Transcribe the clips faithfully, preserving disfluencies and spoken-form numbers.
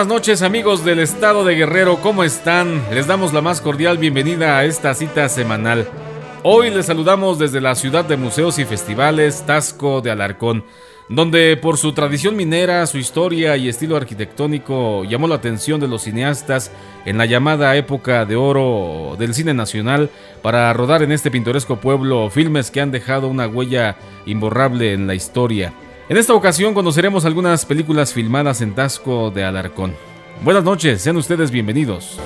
buenas noches, amigos del estado de Guerrero, ¿cómo están? Les damos la más cordial bienvenida a esta cita semanal. Hoy les saludamos desde la ciudad de museos y festivales, Taxco de Alarcón, donde por su tradición minera, su historia y estilo arquitectónico llamó la atención de los cineastas en la llamada época de oro del cine nacional para rodar en este pintoresco pueblo filmes que han dejado una huella imborrable en la historia. En esta ocasión conoceremos algunas películas filmadas en Taxco de Alarcón. Buenas noches, sean ustedes bienvenidos.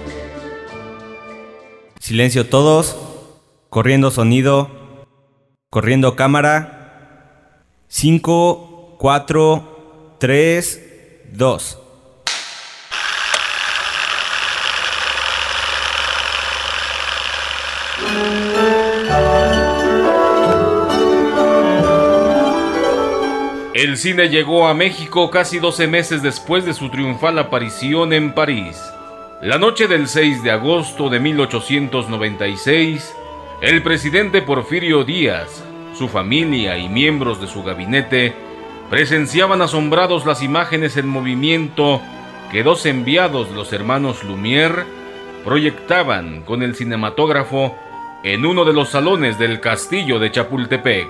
Silencio todos, corriendo sonido, corriendo cámara. cinco, cuatro, tres, dos. El cine llegó a México casi doce meses después de su triunfal aparición en París. La noche del seis de agosto de mil ochocientos noventa y seis, el presidente Porfirio Díaz, su familia y miembros de su gabinete presenciaban asombrados las imágenes en movimiento que dos enviados de los hermanos Lumière proyectaban con el cinematógrafo en uno de los salones del castillo de Chapultepec.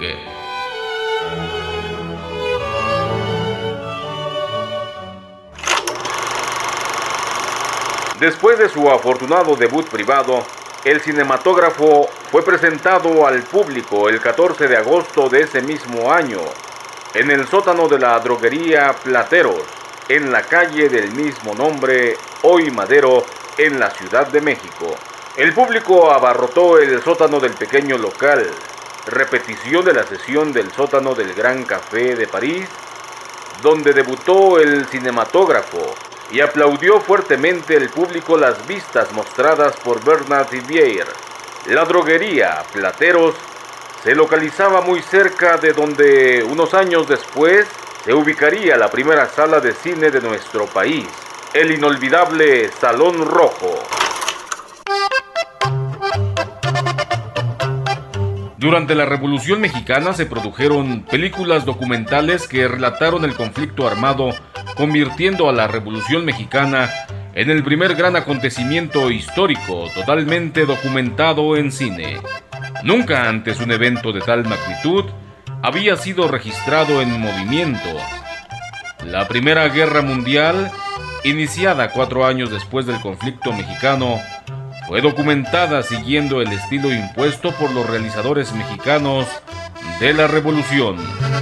Después de su afortunado debut privado, el cinematógrafo fue presentado al público el catorce de agosto de ese mismo año, en el sótano de la droguería Plateros, en la calle del mismo nombre, hoy Madero, en la Ciudad de México. El público abarrotó el sótano del pequeño local, repetición de la sesión del sótano del Gran Café de París, donde debutó el cinematógrafo, y aplaudió fuertemente el público las vistas mostradas por Bernard Rivière. La droguería Plateros se localizaba muy cerca de donde unos años después se ubicaría la primera sala de cine de nuestro país, el inolvidable Salón Rojo. Durante la Revolución Mexicana se produjeron películas documentales que relataron el conflicto armado, convirtiendo a la Revolución Mexicana en el primer gran acontecimiento histórico totalmente documentado en cine. Nunca antes un evento de tal magnitud había sido registrado en movimiento. La Primera Guerra Mundial, iniciada cuatro años después del conflicto mexicano, fue documentada siguiendo el estilo impuesto por los realizadores mexicanos de la Revolución.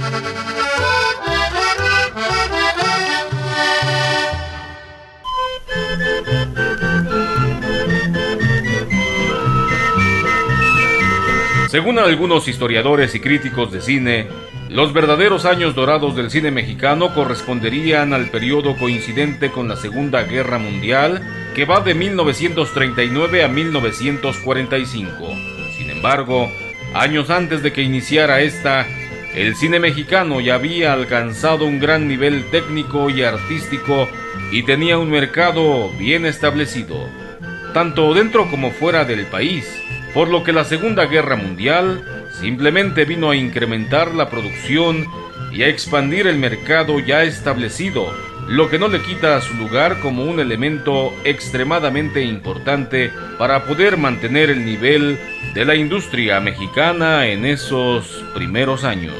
Según algunos historiadores y críticos de cine, los verdaderos años dorados del cine mexicano corresponderían al periodo coincidente con la Segunda Guerra Mundial, que va de mil novecientos treinta y nueve a mil novecientos cuarenta y cinco. Sin embargo, años antes de que iniciara esta, el cine mexicano ya había alcanzado un gran nivel técnico y artístico y tenía un mercado bien establecido, tanto dentro como fuera del país, por lo que la Segunda Guerra Mundial simplemente vino a incrementar la producción y a expandir el mercado ya establecido, lo que no le quita su lugar como un elemento extremadamente importante para poder mantener el nivel de la industria mexicana en esos primeros años.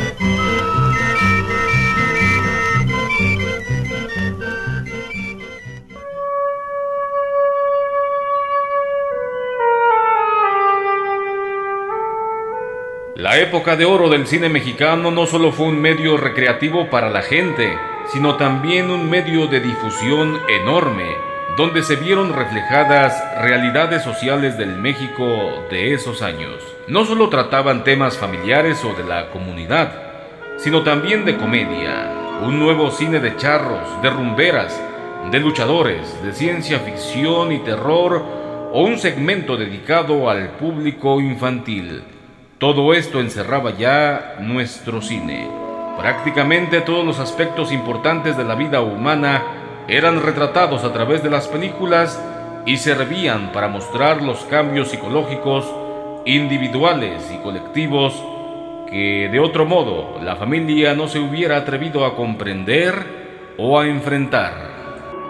La época de oro del cine mexicano no solo fue un medio recreativo para la gente, sino también un medio de difusión enorme, donde se vieron reflejadas realidades sociales del México de esos años. No solo trataban temas familiares o de la comunidad, sino también de comedia, un nuevo cine de charros, de rumberas, de luchadores, de ciencia ficción y terror, o un segmento dedicado al público infantil. Todo esto encerraba ya nuestro cine. Prácticamente todos los aspectos importantes de la vida humana eran retratados a través de las películas y servían para mostrar los cambios psicológicos individuales y colectivos que de otro modo la familia no se hubiera atrevido a comprender o a enfrentar.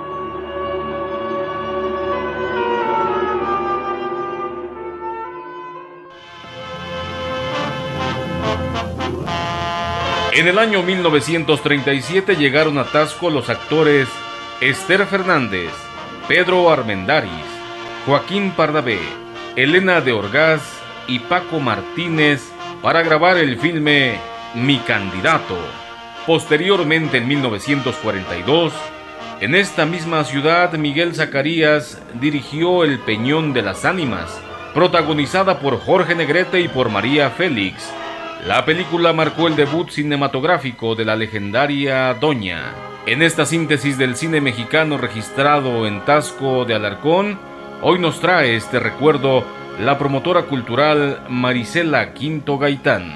En el año mil novecientos treinta y siete llegaron a Taxco los actores Esther Fernández, Pedro Armendáriz, Joaquín Pardavé, Elena de Orgaz y Paco Martínez para grabar el filme Mi Candidato. Posteriormente, en mil novecientos cuarenta y dos, en esta misma ciudad, Miguel Zacarías dirigió El Peñón de las Ánimas, protagonizada por Jorge Negrete y por María Félix. La película marcó el debut cinematográfico de la legendaria Doña. En esta síntesis del cine mexicano registrado en Taxco de Alarcón, hoy nos trae este recuerdo la promotora cultural Marisela Quinto Gaitán.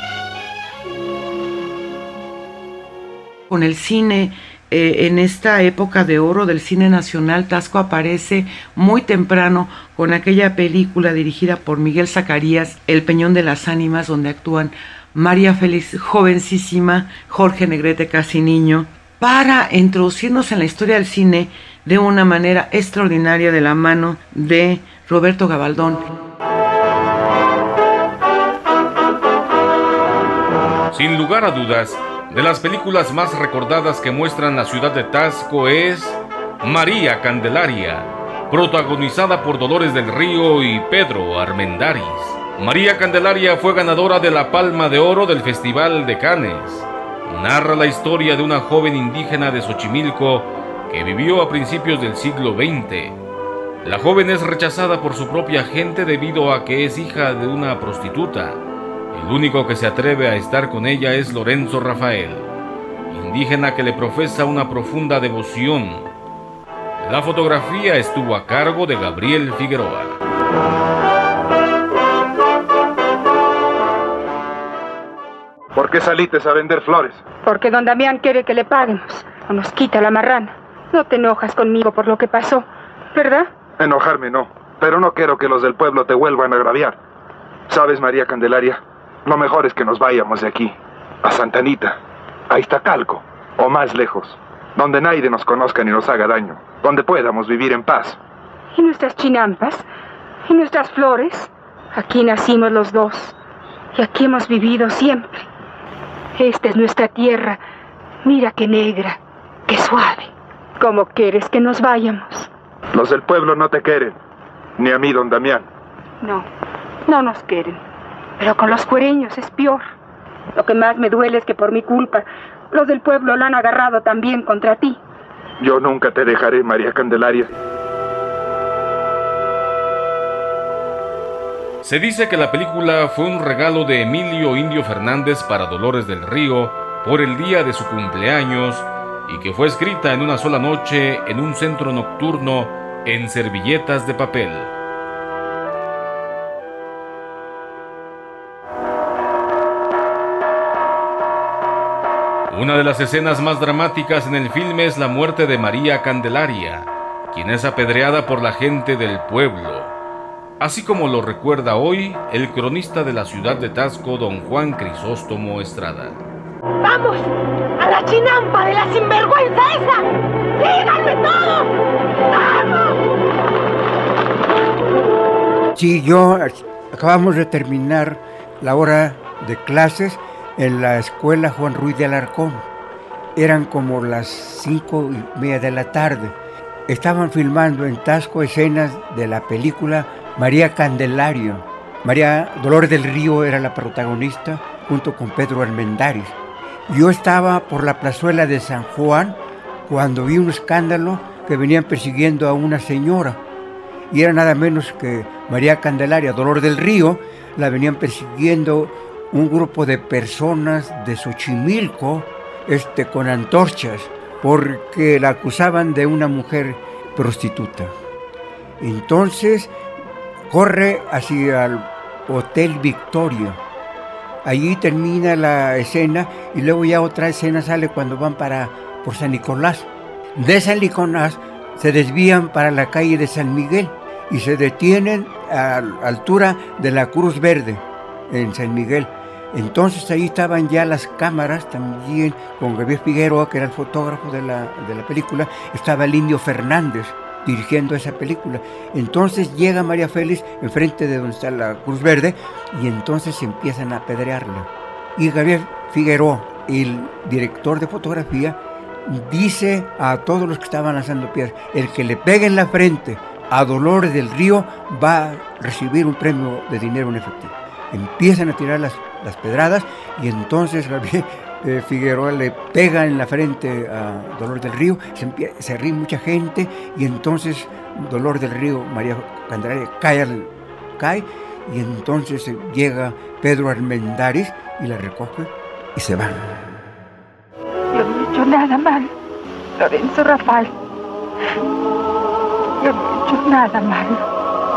Con el cine, eh, en esta época de oro del cine nacional, Taxco aparece muy temprano con aquella película dirigida por Miguel Zacarías, El Peñón de las Ánimas, donde actúan María Félix, jovencísima, Jorge Negrete, casi niño, para introducirnos en la historia del cine de una manera extraordinaria de la mano de Roberto Gabaldón. Sin lugar a dudas, de las películas más recordadas que muestran la ciudad de Taxco es María Candelaria, protagonizada por Dolores del Río y Pedro Armendáriz. María Candelaria fue ganadora de la Palma de Oro del Festival de Cannes. Narra la historia de una joven indígena de Xochimilco que vivió a principios del siglo veinte. La joven es rechazada por su propia gente debido a que es hija de una prostituta. El único que se atreve a estar con ella es Lorenzo Rafael, indígena que le profesa una profunda devoción. La fotografía estuvo a cargo de Gabriel Figueroa. ¿Por qué saliste a vender flores? Porque don Damián quiere que le paguemos, o nos quita la marrana. No te enojas conmigo por lo que pasó, ¿verdad? Enojarme no, pero no quiero que los del pueblo te vuelvan a agraviar. ¿Sabes, María Candelaria? Lo mejor es que nos vayamos de aquí, a Santa Anita, a Iztacalco, o más lejos, donde nadie nos conozca ni nos haga daño, donde podamos vivir en paz. ¿Y nuestras chinampas? ¿Y nuestras flores? Aquí nacimos los dos, y aquí hemos vivido siempre. Esta es nuestra tierra, mira qué negra, qué suave. ¿Cómo quieres que nos vayamos? Los del pueblo no te quieren, ni a mí, don Damián. No, no nos quieren. Pero con los cuereños es peor. Lo que más me duele es que por mi culpa los del pueblo lo han agarrado también contra ti. Yo nunca te dejaré, María Candelaria. Se dice que la película fue un regalo de Emilio Indio Fernández para Dolores del Río por el día de su cumpleaños y que fue escrita en una sola noche en un centro nocturno en servilletas de papel. Una de las escenas más dramáticas en el filme es la muerte de María Candelaria, quien es apedreada por la gente del pueblo, así como lo recuerda hoy el cronista de la ciudad de Taxco, don Juan Crisóstomo Estrada. ¡Vamos! ¡A la chinampa de la sinvergüenza esa! ¡Síganme todos! ¡Vamos! Sí, yo acabamos de terminar la hora de clases en la escuela Juan Ruiz de Alarcón. Eran como las cinco y media de la tarde. Estaban filmando en Taxco escenas de la película María Candelario. María Dolores del Río era la protagonista junto con Pedro Armendáriz. Yo estaba por la plazuela de San Juan cuando vi un escándalo que venían persiguiendo a una señora. Y era nada menos que María Candelaria, Dolores del Río, la venían persiguiendo un grupo de personas de Xochimilco este, con antorchas porque la acusaban de una mujer prostituta. Entonces corre hacia el Hotel Victoria. Allí termina la escena y luego ya otra escena sale cuando van para por San Nicolás. De San Nicolás se desvían para la calle de San Miguel y se detienen a la altura de la Cruz Verde en San Miguel. Entonces ahí estaban ya las cámaras también con Gabriel Figueroa, que era el fotógrafo de la, de la película. Estaba el Indio Fernández dirigiendo esa película. Entonces llega María Félix enfrente de donde está la Cruz Verde y entonces empiezan a apedrearla. Y Gabriel Figueroa el director de fotografía dice a todos los que estaban lanzando piedras, el que le pegue en la frente a Dolores del Río va a recibir un premio de dinero en efectivo. Empiezan a tirar las, las pedradas y entonces Javier eh, Figueroa le pega en la frente a Dolores del Río, se, empie- se ríe mucha gente y entonces Dolores del Río, María Candelaria, cae, al, cae y entonces llega Pedro Armendáriz y la recoge y se van. Yo no he hecho nada mal, Lorenzo Rafael. Yo no he hecho nada malo.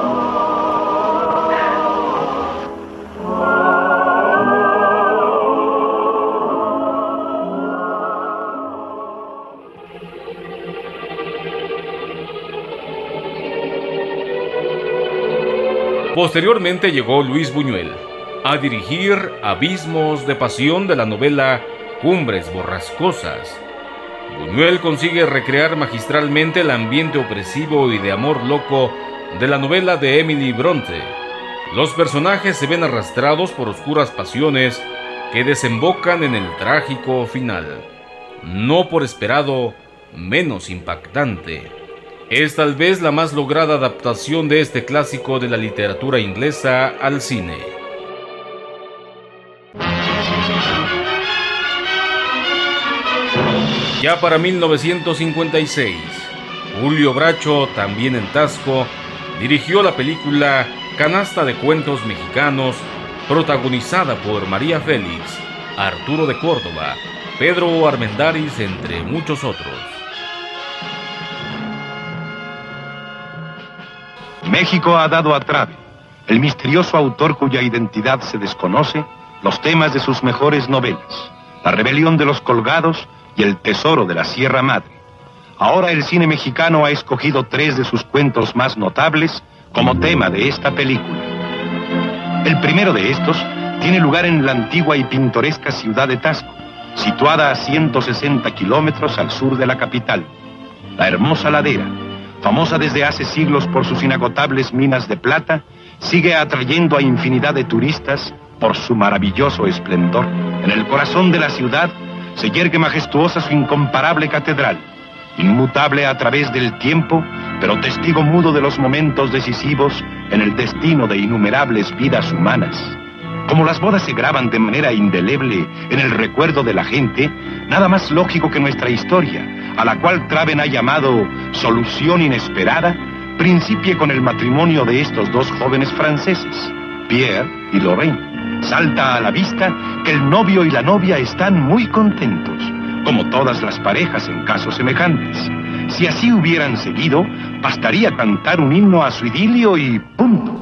Posteriormente llegó Luis Buñuel a dirigir Abismos de Pasión de la novela Cumbres Borrascosas. Buñuel consigue recrear magistralmente el ambiente opresivo y de amor loco de la novela de Emily Bronte. Los personajes se ven arrastrados por oscuras pasiones que desembocan en el trágico final. No por esperado, menos impactante. Es tal vez la más lograda adaptación de este clásico de la literatura inglesa al cine. Ya para mil novecientos cincuenta y seis, Julio Bracho, también en Taxco, dirigió la película Canasta de Cuentos Mexicanos, protagonizada por María Félix, Arturo de Córdoba, Pedro Armendáriz, entre muchos otros. México ha dado a Trave, el misterioso autor cuya identidad se desconoce, los temas de sus mejores novelas, La rebelión de los colgados y El tesoro de la Sierra Madre. Ahora el cine mexicano ha escogido tres de sus cuentos más notables como tema de esta película. El primero de estos tiene lugar en la antigua y pintoresca ciudad de Taxco, situada a ciento sesenta kilómetros al sur de la capital. La hermosa ladera, famosa desde hace siglos por sus inagotables minas de plata, sigue atrayendo a infinidad de turistas por su maravilloso esplendor. En el corazón de la ciudad se yergue majestuosa su incomparable catedral, inmutable a través del tiempo, pero testigo mudo de los momentos decisivos en el destino de innumerables vidas humanas. Como las bodas se graban de manera indeleble en el recuerdo de la gente, nada más lógico que nuestra historia, a la cual Traven ha llamado Solución Inesperada, principie con el matrimonio de estos dos jóvenes franceses, Pierre y Lorraine. Salta a la vista que el novio y la novia están muy contentos, como todas las parejas en casos semejantes. Si así hubieran seguido, bastaría cantar un himno a su idilio y punto.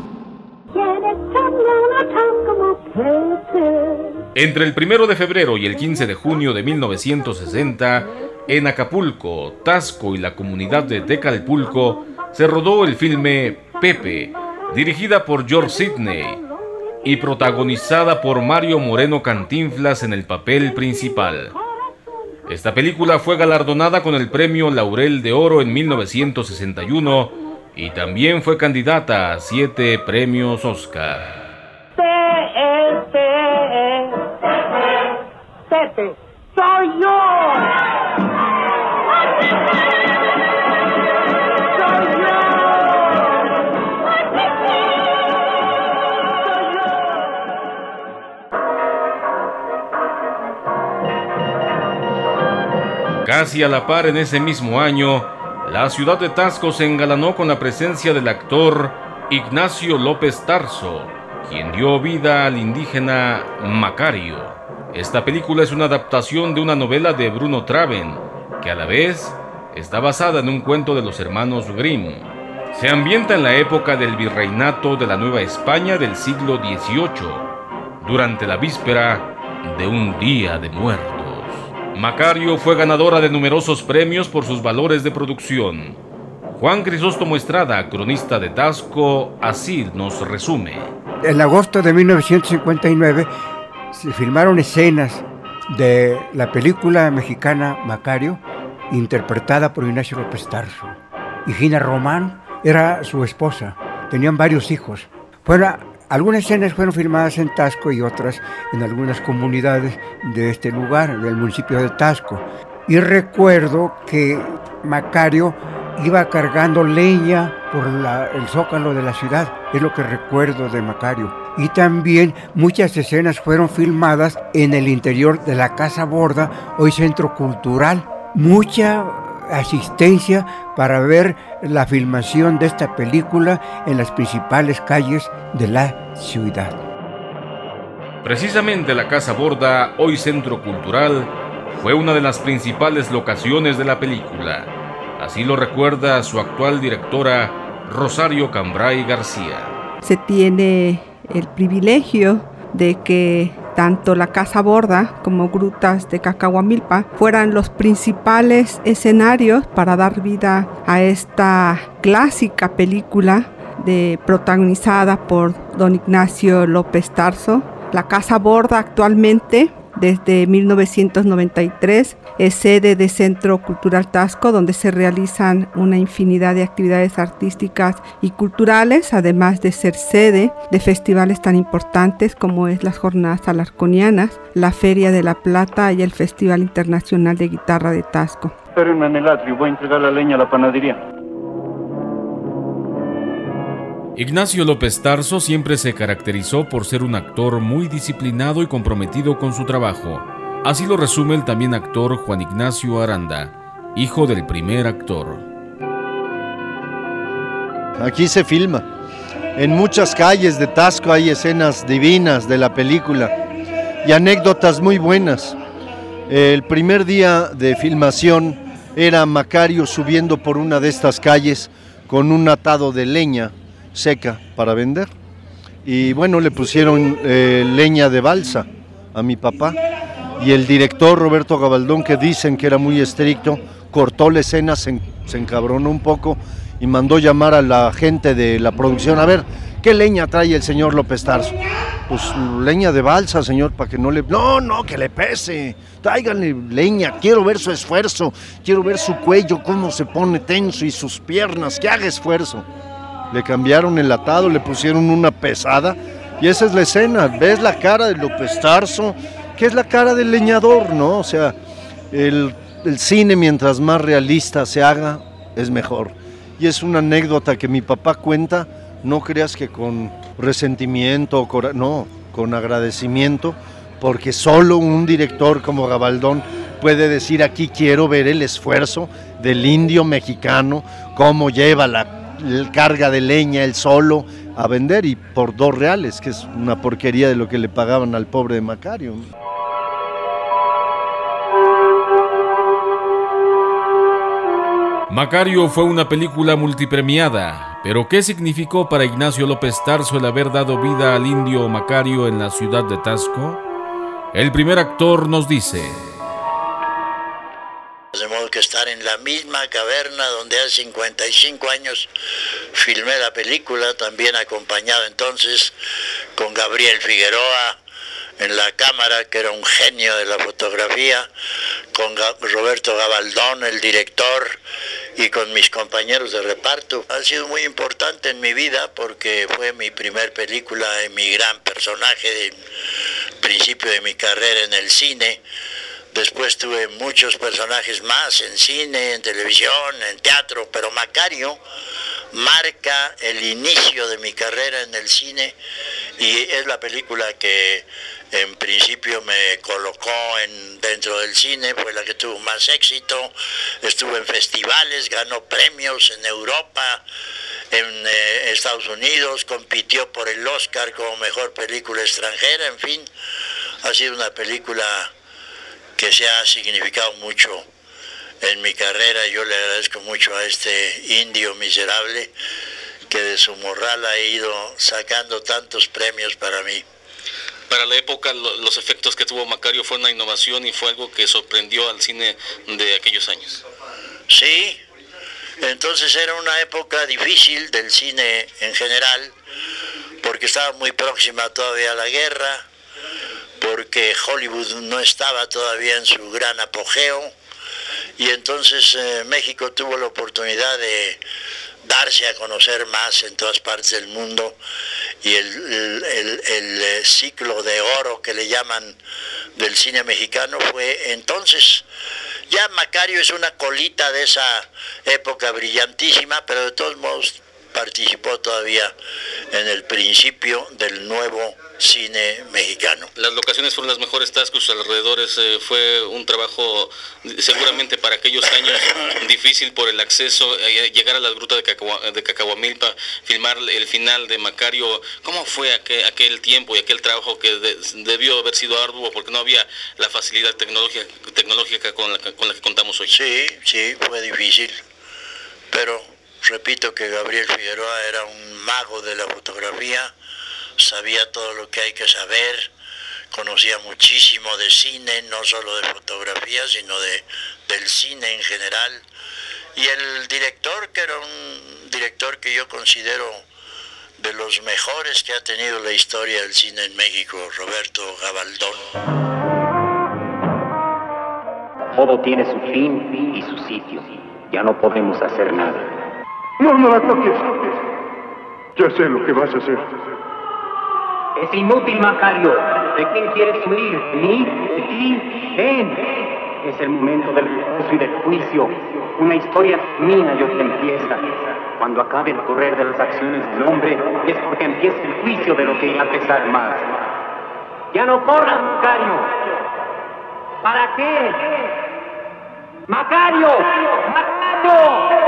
Entre el primero de febrero y el quince de junio de mil novecientos sesenta, en Acapulco, Taxco y la comunidad de Tecalpulco, se rodó el filme Pepe, dirigida por George Sidney y protagonizada por Mario Moreno Cantinflas en el papel principal. Esta película fue galardonada con el premio Laurel de Oro en mil novecientos sesenta y uno y también fue candidata a siete premios Oscar. Pepe, soy yo. Soy yo. Casi a la par en ese mismo año, la ciudad de Taxco se engalanó con la presencia del actor Ignacio López Tarso, quien dio vida al indígena Macario. Esta película es una adaptación de una novela de Bruno Traven, que a la vez está basada en un cuento de los hermanos Grimm. Se ambienta en la época del virreinato de la Nueva España del siglo dieciocho, durante la víspera de un Día de Muertos. Macario fue ganadora de numerosos premios por sus valores de producción. Juan Crisóstomo Estrada, cronista de Taxco, así nos resume. En agosto de mil novecientos cincuenta y nueve se filmaron escenas de la película mexicana Macario, interpretada por Ignacio López Tarso. Y Gina Román era su esposa. Tenían varios hijos. Fueron Algunas escenas fueron filmadas en Taxco y otras en algunas comunidades de este lugar, del municipio de Taxco. Y recuerdo que Macario iba cargando leña por la, el zócalo de la ciudad, es lo que recuerdo de Macario. Y también muchas escenas fueron filmadas en el interior de la Casa Borda, hoy Centro Cultural. Mucha asistencia para ver la filmación de esta película en las principales calles de la ciudad. Precisamente la Casa Borda, hoy Centro Cultural, fue una de las principales locaciones de la película. Así lo recuerda su actual directora, Rosario Cambray García. Se tiene el privilegio de que tanto la Casa Borda como Grutas de Cacahuamilpa fueran los principales escenarios para dar vida a esta clásica película de, protagonizada por don Ignacio López Tarso. La Casa Borda actualmente, desde mil novecientos noventa y tres, es sede de Centro Cultural Taxco, donde se realizan una infinidad de actividades artísticas y culturales, además de ser sede de festivales tan importantes como es las Jornadas Alarconianas, la Feria de la Plata y el Festival Internacional de Guitarra de Taxco. Espérenme en el atrio, voy a entregar la leña a la panadería. Ignacio López Tarso siempre se caracterizó por ser un actor muy disciplinado y comprometido con su trabajo. Así lo resume el también actor Juan Ignacio Aranda, hijo del primer actor. Aquí se filma. En muchas calles de Taxco hay escenas divinas de la película y anécdotas muy buenas. El primer día de filmación era Macario subiendo por una de estas calles con un atado de leña seca para vender. Y bueno, le pusieron eh, leña de balsa a mi papá. Y el director Roberto Gabaldón, que dicen que era muy estricto, cortó la escena, se, se encabronó un poco y mandó llamar a la gente de la producción. A ver, ¿qué leña trae el señor López Tarso? Pues leña de balsa, señor, para que no le... No, no, que le pese. Tráiganle leña, quiero ver su esfuerzo, quiero ver su cuello, cómo se pone tenso y sus piernas, que haga esfuerzo. Le cambiaron el atado, le pusieron una pesada y esa es la escena. ¿Ves la cara de López Tarso? Que es la cara del leñador, ¿no? O sea, el, el cine mientras más realista se haga, es mejor. Y es una anécdota que mi papá cuenta, no creas que con resentimiento, no, con agradecimiento, porque solo un director como Gabaldón puede decir: aquí quiero ver el esfuerzo del indio mexicano, cómo lleva la el carga de leña, el solo, a vender, y por dos reales, que es una porquería de lo que le pagaban al pobre de Macario. Macario fue una película multipremiada, pero ¿qué significó para Ignacio López Tarso el haber dado vida al indio Macario en la ciudad de Taxco? El primer actor nos dice: de modo que estar en la misma caverna donde hace cincuenta y cinco años filmé la película, también acompañado entonces con Gabriel Figueroa en la cámara, que era un genio de la fotografía, con Roberto Gabaldón, el director, y con mis compañeros de reparto. Ha sido muy importante en mi vida porque fue mi primer película y mi gran personaje del principio de mi carrera en el cine. Después tuve muchos personajes más en cine, en televisión, en teatro, pero Macario marca el inicio de mi carrera en el cine y es la película que en principio me colocó en, dentro del cine, fue la que tuvo más éxito, estuvo en festivales, ganó premios en Europa, en eh, Estados Unidos, compitió por el Oscar como mejor película extranjera, en fin, ha sido una película que se ha significado mucho en mi carrera. Yo le agradezco mucho a este indio miserable que de su morral ha ido sacando tantos premios para mí. Para la época, los efectos que tuvo Macario fue una innovación y fue algo que sorprendió al cine de aquellos años. Sí, entonces era una época difícil del cine en general, porque estaba muy próxima todavía a la guerra, porque Hollywood no estaba todavía en su gran apogeo, y entonces eh, México tuvo la oportunidad de darse a conocer más en todas partes del mundo, y el, el, el, el ciclo de oro que le llaman del cine mexicano fue entonces. Ya Macario es una colita de esa época brillantísima, pero de todos modos participó todavía en el principio del nuevo cine mexicano. Las locaciones fueron las mejores, Tasco, sus alrededores, eh, fue un trabajo seguramente para aquellos años difícil por el acceso, eh, llegar a las grutas de, Cacahua, de Cacahuamilpa, filmar el final de Macario. ¿Cómo fue aquel, aquel tiempo y aquel trabajo que de, debió haber sido arduo porque no había la facilidad tecnológica, tecnológica con, la, con la que contamos hoy? Sí, sí, fue difícil, pero repito que Gabriel Figueroa era un mago de la fotografía, sabía todo lo que hay que saber, conocía muchísimo de cine, no solo de fotografía, sino de, del cine en general. Y el director, que era un director que yo considero de los mejores que ha tenido la historia del cine en México, Roberto Gabaldón. Todo tiene su fin y su sitio. Ya no podemos hacer nada. No, no la toques. Ya sé lo que vas a hacer. Es inútil, Macario. ¿De quién quieres huir? ¿De mí? ¿De ti? Ven. Es el momento del juicio y del juicio. Una historia mía yo te empieza. Cuando acabe el correr de las acciones del hombre, es porque empieza el juicio de lo que irá a pesar más. Ya no corras, Macario. ¿Para qué? ¡Macario! ¡Macario!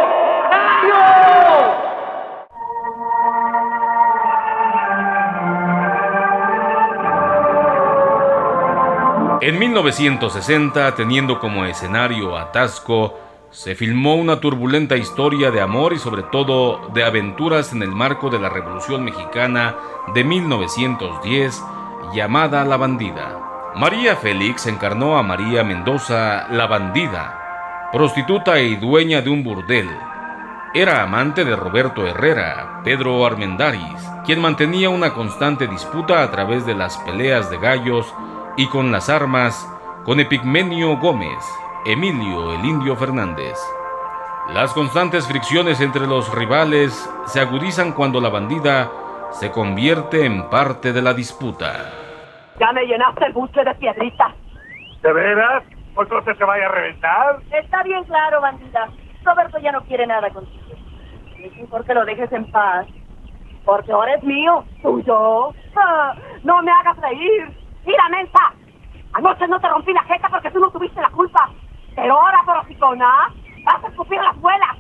En mil novecientos sesenta, teniendo como escenario a Tasco, se filmó una turbulenta historia de amor y sobre todo de aventuras en el marco de la Revolución Mexicana de mil novecientos diez, llamada La Bandida. María Félix encarnó a María Mendoza, la bandida, prostituta y dueña de un burdel. Era amante de Roberto Herrera, Pedro Armendáriz, quien mantenía una constante disputa a través de las peleas de gallos y con las armas con Epigmenio Gómez, Emilio el Indio Fernández. Las constantes fricciones entre los rivales se agudizan cuando la bandida se convierte en parte de la disputa. Ya me llenaste el buche de piedritas. ¿De veras? ¿O entonces se vaya a reventar? Está bien claro, bandida. Roberto ya no quiere nada contigo. Es mejor que lo dejes en paz. Porque ahora es mío, tuyo. Ah, no me hagas reír. Mira, mensa. Anoche no te rompí la jeta porque tú no tuviste la culpa. Pero ahora, por hocicona, vas a escupir las muelas.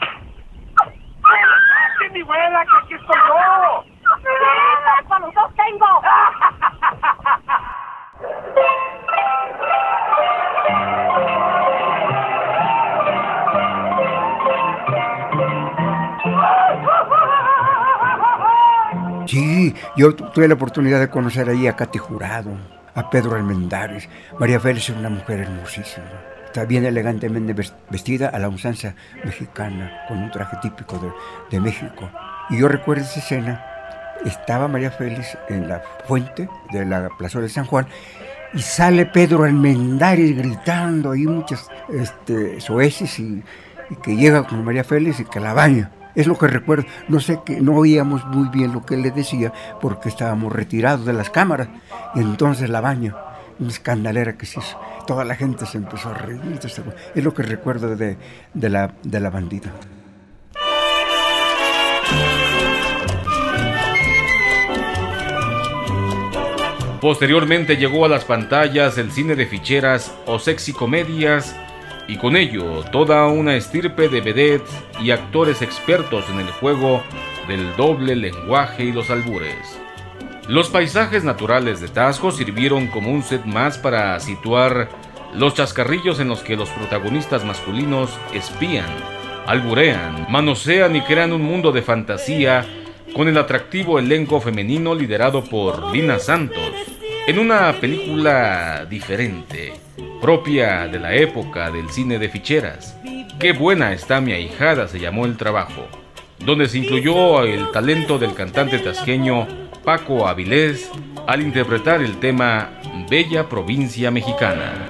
¡Que mi abuela, que aquí estoy yo! ¡Sí, para los dos tengo! Sí, yo tuve la oportunidad de conocer ahí a Katy Jurado, a Pedro Armendáriz. María Félix es una mujer hermosísima. Está bien elegantemente vestida a la usanza mexicana, con un traje típico de, de México. Y yo recuerdo esa escena. Estaba María Félix en la fuente de la plazuela de San Juan y sale Pedro Armendáriz gritando ahí muchas este, soeces y, y que llega con María Félix y que la baña. Es lo que recuerdo. No sé, que no oíamos muy bien lo que él le decía porque estábamos retirados de las cámaras. Y entonces la baña, una escandalera que se hizo. Toda la gente se empezó a reír. Es lo que recuerdo de, de, la, de la bandida. Posteriormente llegó a las pantallas el cine de ficheras o sexicomedias, y con ello toda una estirpe de vedettes y actores expertos en el juego del doble lenguaje y los albures. Los paisajes naturales de Tasco sirvieron como un set más para situar los chascarrillos en los que los protagonistas masculinos espían, alburean, manosean y crean un mundo de fantasía con el atractivo elenco femenino liderado por Lina Santos, en una película diferente, propia de la época del cine de ficheras. Qué buena está mi ahijada se llamó el trabajo, donde se incluyó el talento del cantante tasqueño Paco Avilés al interpretar el tema Bella Provincia Mexicana.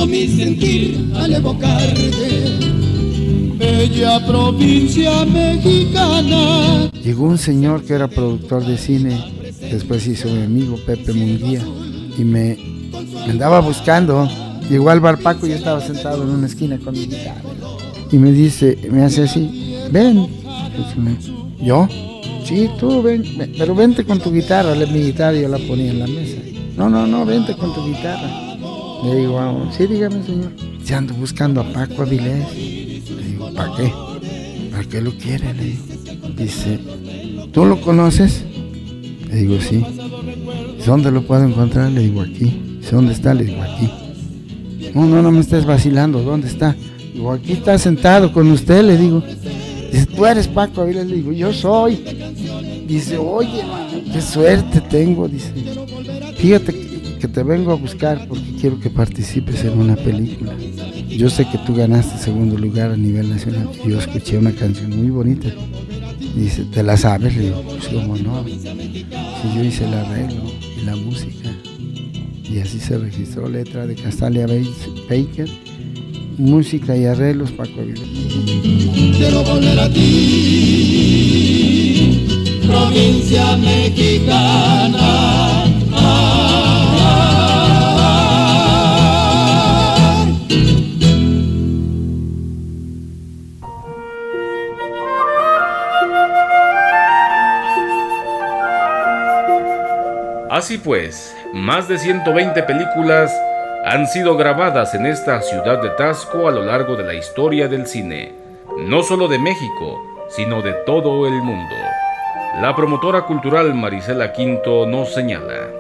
mi sentir al evocarte, bella provincia mexicana. Llegó un señor que era productor de cine, después hizo mi amigo Pepe Munguía, y me, me andaba buscando. Llegó al bar Paco y yo estaba sentado en una esquina con mi guitarra. Y me dice, me hace así, ven. Pues me, ¿yo? Sí, tú ven, ven, pero vente con tu guitarra. Le mi guitarra y yo la ponía en la mesa. No, no, no, vente con tu guitarra. Le digo, ah, sí, dígame, señor. Se ando buscando a Paco Avilés. Le digo, ¿para qué? ¿Para qué lo quiere? Le digo. Dice, ¿tú lo conoces? Le digo, sí. ¿Dónde lo puedo encontrar? Le digo, aquí. ¿Dónde está? Le digo, aquí. No, no, no me estés vacilando. ¿Dónde está? Digo, aquí está sentado con usted, le digo. Dice, ¿tú eres Paco Avilés? Le digo, yo soy. Dice, oye, mano, qué suerte tengo. Dice, fíjate que, que te vengo a buscar porque quiero que participes en una película. Yo sé que tú ganaste segundo lugar a nivel nacional. Y yo escuché una canción muy bonita. Dice, ¿te la sabes? Le digo, pues cómo no. Si yo hice el arreglo y la música. Y así se registró, letra de Castalia Baker, música y arreglos Paco Avilés. Quiero volver a ti, provincia mexicana. Así pues, más de ciento veinte películas han sido grabadas en esta ciudad de Taxco a lo largo de la historia del cine, no solo de México, sino de todo el mundo. La promotora cultural Marisela Quinto nos señala.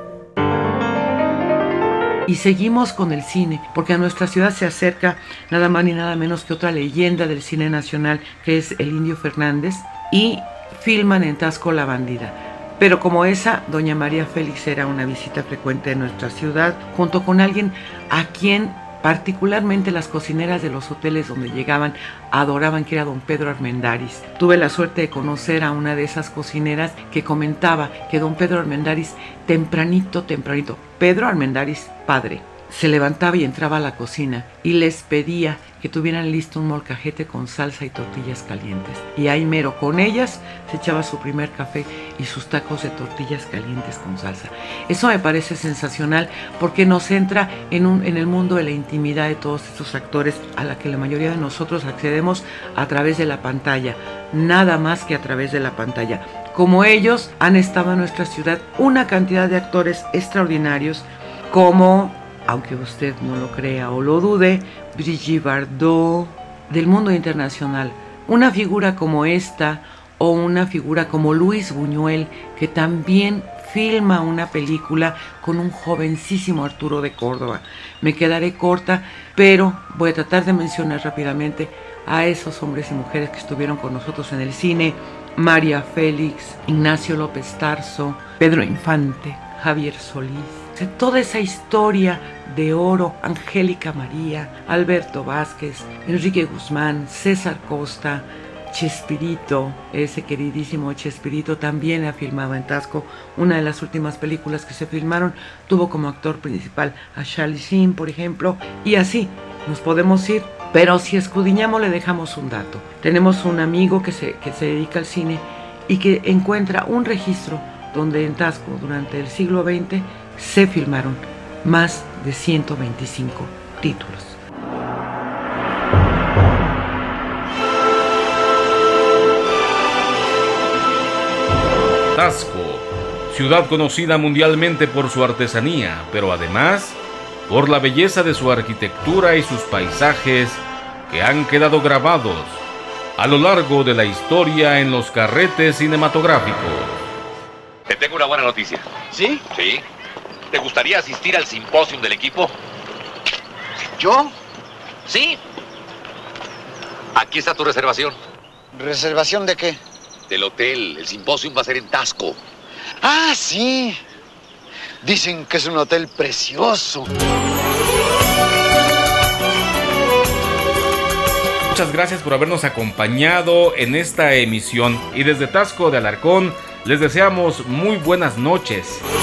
Y seguimos con el cine, porque a nuestra ciudad se acerca nada más ni nada menos que otra leyenda del cine nacional, que es el Indio Fernández, y filman en Taxco La Bandida. Pero como esa, doña María Félix era una visita frecuente en nuestra ciudad, junto con alguien a quien particularmente las cocineras de los hoteles donde llegaban adoraban, que era don Pedro Armendáriz. Tuve la suerte de conocer a una de esas cocineras que comentaba que don Pedro Armendáriz, tempranito, tempranito, Pedro Armendáriz padre, se levantaba y entraba a la cocina y les pedía que tuvieran listo un molcajete con salsa y tortillas calientes. Y ahí mero, con ellas, se echaba su primer café y sus tacos de tortillas calientes con salsa. Eso me parece sensacional porque nos entra en, un, en el mundo de la intimidad de todos estos actores a la que la mayoría de nosotros accedemos a través de la pantalla, nada más que a través de la pantalla. Como ellos, han estado en nuestra ciudad una cantidad de actores extraordinarios como, aunque usted no lo crea o lo dude, Brigitte Bardot, del mundo internacional. Una figura como esta o una figura como Luis Buñuel, que también filma una película con un jovencísimo Arturo de Córdoba. Me quedaré corta, pero voy a tratar de mencionar rápidamente a esos hombres y mujeres que estuvieron con nosotros en el cine: María Félix, Ignacio López Tarso, Pedro Infante, Javier Solís. Toda esa historia de oro, Angélica María, Alberto Vázquez, Enrique Guzmán, César Costa, Chespirito, ese queridísimo Chespirito también ha filmado en Taxco. Una de las últimas películas que se filmaron tuvo como actor principal a Charlie Sheen, por ejemplo, y así nos podemos ir. Pero si escudriñamos le dejamos un dato. Tenemos un amigo que se, que se dedica al cine y que encuentra un registro donde en Taxco durante el siglo veinte se filmaron más de ciento veinticinco títulos. Taxco, ciudad conocida mundialmente por su artesanía, pero además por la belleza de su arquitectura y sus paisajes que han quedado grabados a lo largo de la historia en los carretes cinematográficos. Te tengo una buena noticia. ¿Sí? Sí. ¿Te gustaría asistir al simposio del equipo? ¿Yo? Sí. Aquí está tu reservación. ¿Reservación de qué? Del hotel. El simposio va a ser en Taxco. Ah, sí. Dicen que es un hotel precioso. Muchas gracias por habernos acompañado en esta emisión. Y desde Taxco de Alarcón les deseamos muy buenas noches.